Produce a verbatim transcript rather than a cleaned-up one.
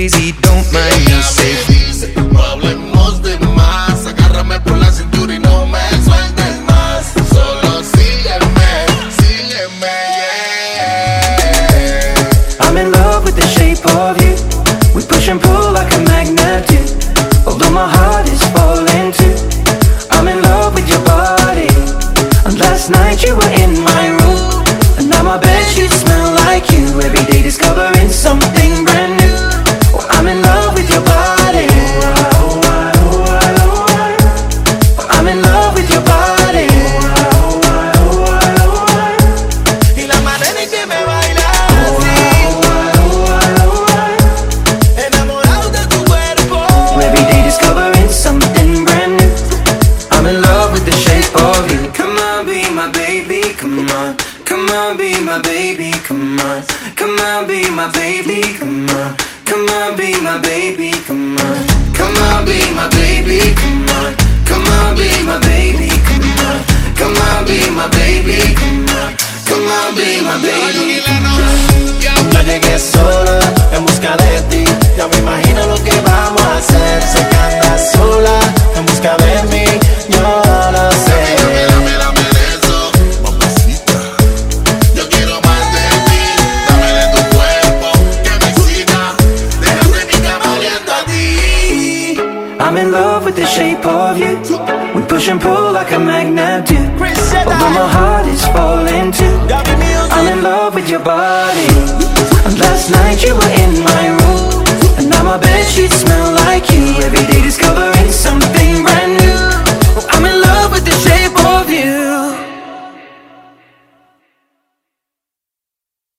crazy, don't mind me. Say, dice, no hablemos de más. Agárrame por la cintura y no me sueltes más. Solo sígueme, sígueme, yeah. I'm in love with the shape of you. We push and pull like a magnet do. Although my heart is falling too. I'm in love with your body. And last night you were in my room, and now my bedsheets smell like you. Every day discovering something brand new. Oh, I'm in love with your body. I'm in love with your body. Y la manera en que me bailas así, enamorado de tu cuerpo. Every day discovering something brand new. I'm in love with the shape of you. Come on, be my baby, come on. Come on, be my baby, come on. Come on, be my baby, come on. Come on, be my baby, come on. Come on, be my baby, come on. Come on, be my baby, come on. Come on, be my baby, come on. Come on, be my baby, come on. Ya llegué sola en busca de ti. Ya me imagino lo que vamos a hacer. Sé que andas sola en busca de mí. Yo lo sé. Dame, dame, dame de eso, mamacita. Yo quiero más de ti. Dame de tu cuerpo que me excita. Déjame mi cama oliendo a ti. I'm in love with the shape of you. We push and pull like a magnet do. Although my heart is falling too. I'm in love with your body. And last night you were in my room, and now my bedsheets smell like you. Every day discovering something brand new. I'm in love with the shape of you.